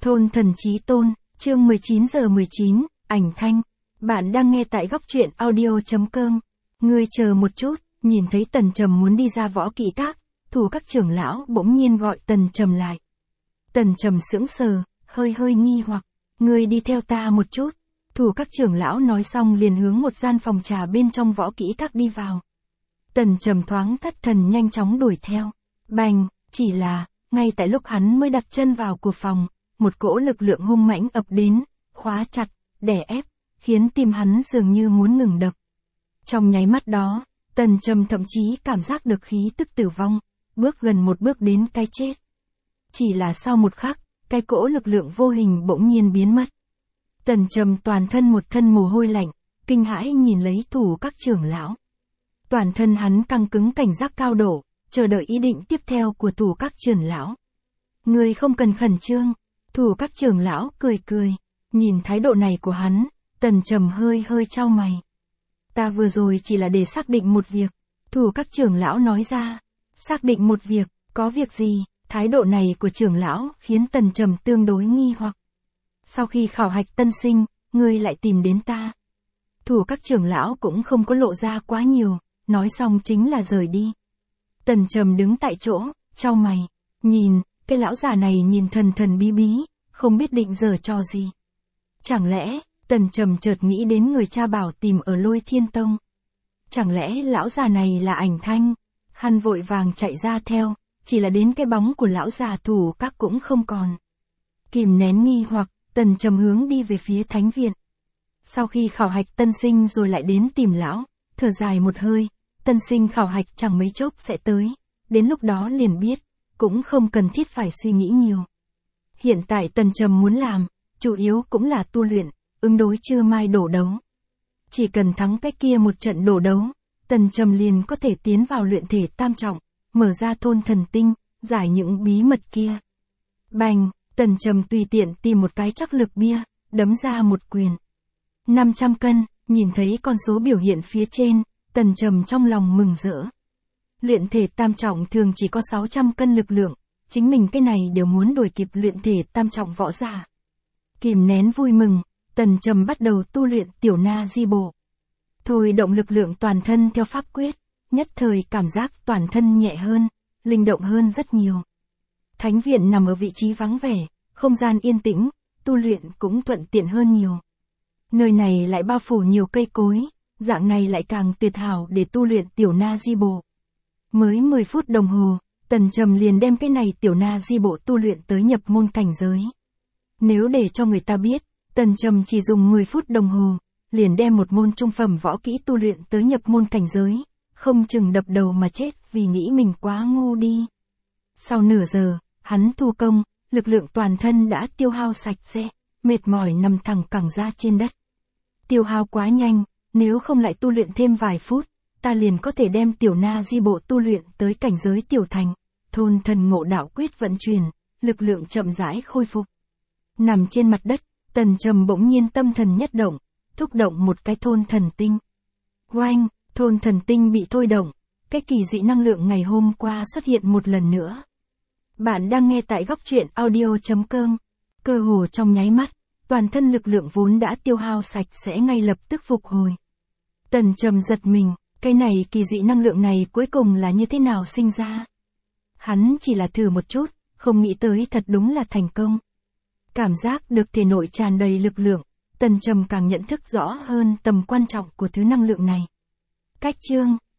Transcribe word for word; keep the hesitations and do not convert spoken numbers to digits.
Thôn thần chí tôn, chương mười chín giờ mười chín, ảnh thanh. Bạn đang nghe tại góc truyện audio chấm com. Ngươi chờ một chút, nhìn thấy Tần Trầm muốn đi ra võ kỹ các, thủ các trưởng lão bỗng nhiên gọi Tần Trầm lại. Tần Trầm sững sờ, hơi hơi nghi hoặc, ngươi đi theo ta một chút. Thủ các trưởng lão nói xong liền hướng một gian phòng trà bên trong võ kỹ các đi vào. Tần Trầm thoáng thất thần nhanh chóng đuổi theo. Bành, chỉ là, ngay tại lúc hắn mới đặt chân vào của phòng, một cỗ lực lượng hung mãnh ập đến, khóa chặt, đè ép, khiến tim hắn dường như muốn ngừng đập. Trong nháy mắt đó, Tần Trầm thậm chí cảm giác được khí tức tử vong, bước gần một bước đến cái chết. Chỉ là sau một khắc, cái cỗ lực lượng vô hình bỗng nhiên biến mất. Tần Trầm toàn thân một thân mồ hôi lạnh, kinh hãi nhìn lấy thủ các trưởng lão. Toàn thân hắn căng cứng cảnh giác cao độ, chờ đợi ý định tiếp theo của thủ các trưởng lão. Ngươi không cần khẩn trương, thủ các trưởng lão cười cười, nhìn thái độ này của hắn, Tần Trầm hơi hơi chau mày. Ta vừa rồi chỉ là để xác định một việc, thủ các trưởng lão nói ra. Xác định một việc, có việc gì? Thái độ này của trưởng lão khiến Tần Trầm tương đối nghi hoặc. Sau khi khảo hạch tân sinh, ngươi lại tìm đến ta. Thủ các trưởng lão cũng không có lộ ra quá nhiều, nói xong chính là rời đi. Tần Trầm đứng tại chỗ, chau mày, nhìn, cái lão già này nhìn thần thần bí bí, không biết định giở trò gì. Chẳng lẽ, Tần Trầm chợt nghĩ đến người cha bảo tìm ở Lôi Thiên Tông. Chẳng lẽ lão già này là Ảnh Thanh? Hắn vội vàng chạy ra theo, chỉ là đến cái bóng của lão già thủ các cũng không còn. Kìm nén nghi hoặc, Tần Trầm hướng đi về phía thánh viện. Sau khi khảo hạch tân sinh rồi lại đến tìm lão, thở dài một hơi, tân sinh khảo hạch chẳng mấy chốc sẽ tới, đến lúc đó liền biết, cũng không cần thiết phải suy nghĩ nhiều. Hiện tại Tần Trầm muốn làm, chủ yếu cũng là tu luyện, ứng đối trưa mai đổ đấu. Chỉ cần thắng cái kia một trận đổ đấu, Tần Trầm liền có thể tiến vào luyện thể tam trọng, mở ra thôn thần tinh, giải những bí mật kia. Bành, Tần Trầm tùy tiện tìm một cái chắc lực bia, đấm ra một quyền. năm trăm cân, nhìn thấy con số biểu hiện phía trên, Tần Trầm trong lòng mừng rỡ. Luyện thể tam trọng thường chỉ có sáu trăm cân lực lượng, chính mình cái này đều muốn đuổi kịp luyện thể tam trọng võ giả. Kìm nén vui mừng, Tần Trầm bắt đầu tu luyện tiểu na di bộ. Thôi động lực lượng toàn thân theo pháp quyết, nhất thời cảm giác toàn thân nhẹ hơn, linh động hơn rất nhiều. Thánh viện nằm ở vị trí vắng vẻ, không gian yên tĩnh, tu luyện cũng thuận tiện hơn nhiều. Nơi này lại bao phủ nhiều cây cối, dạng này lại càng tuyệt hảo để tu luyện tiểu na di bộ. Mới mười phút đồng hồ, Tần Trầm liền đem cái này tiểu na di bộ tu luyện tới nhập môn cảnh giới. Nếu để cho người ta biết, Tần Trầm chỉ dùng mười phút đồng hồ, liền đem một môn trung phẩm võ kỹ tu luyện tới nhập môn cảnh giới, không chừng đập đầu mà chết vì nghĩ mình quá ngu đi. Sau nửa giờ, hắn thu công, lực lượng toàn thân đã tiêu hao sạch sẽ, mệt mỏi nằm thẳng cẳng ra trên đất. Tiêu hao quá nhanh, nếu không lại tu luyện thêm vài phút, ta liền có thể đem tiểu na di bộ tu luyện tới cảnh giới tiểu thành, thôn thần ngộ đạo quyết vận chuyển, lực lượng chậm rãi khôi phục. Nằm trên mặt đất, Tần Trầm bỗng nhiên tâm thần nhất động, thúc động một cái thôn thần tinh. Oanh, thôn thần tinh bị thôi động, cái kỳ dị năng lượng ngày hôm qua xuất hiện một lần nữa. Bạn đang nghe tại góc truyện audio chấm com. Cơ hồ trong nháy mắt, toàn thân lực lượng vốn đã tiêu hao sạch sẽ ngay lập tức phục hồi. Tần Trầm giật mình, cái này kỳ dị năng lượng này cuối cùng là như thế nào sinh ra? Hắn chỉ là thử một chút, không nghĩ tới thật đúng là thành công. Cảm giác được thể nội tràn đầy lực lượng, Tần Trầm càng nhận thức rõ hơn tầm quan trọng của thứ năng lượng này. Cách chương,